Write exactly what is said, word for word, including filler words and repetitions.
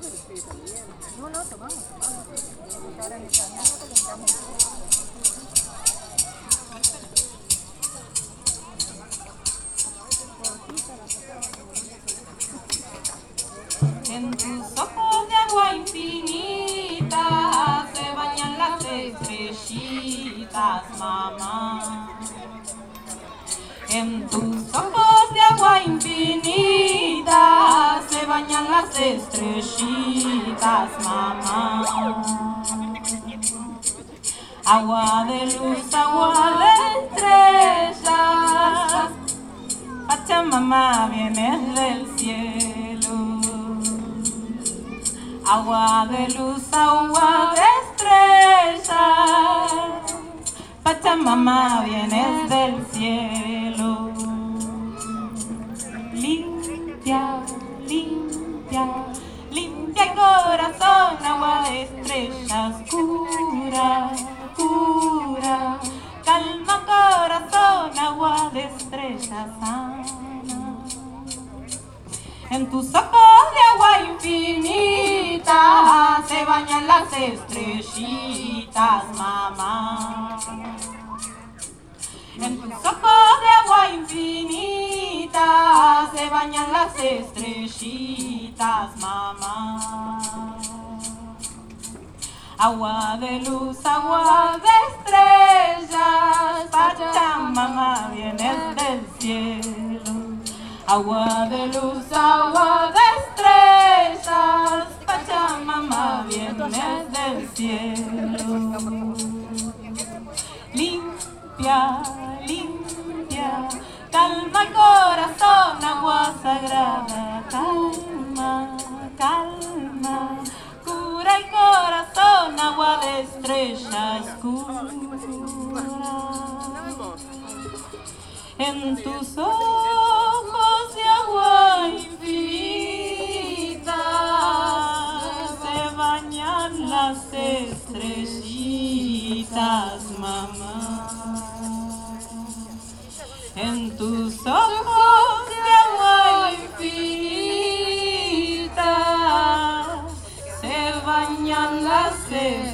No, no, tomamos, tomamos. Ahora en el camino calentamos. En tus ojos de agua infinita se bañan las estrellitas, mamá. En tus ojos de agua infinita se bañan las estrellitas, mamá. Agua de luz, agua de estrellas, Pachamama viene del cielo. Agua de luz, agua de estrellas, Pachamama vienes del cielo. Limpia, limpia, limpia el corazón, agua de estrellas, cura, cura. Calma corazón, agua de estrellas, sana. En tus ojos de agua infinita se bañan las estrellitas, mamá. En tus ojos de agua infinita se bañan las estrellitas, mamá. Agua de luz, agua de estrellas, Pachamama vienes del cielo. Agua de luz, agua de estrellas, Pachamama vienes del cielo. Limpia, limpia, calma el corazón, agua sagrada, calma, calma. Cura el corazón, agua de estrellas, cura. En tus ojos de agua infinita se bañan las estrellitas, mamá. En tus ojos de agua infinita se bañan las estrellitas.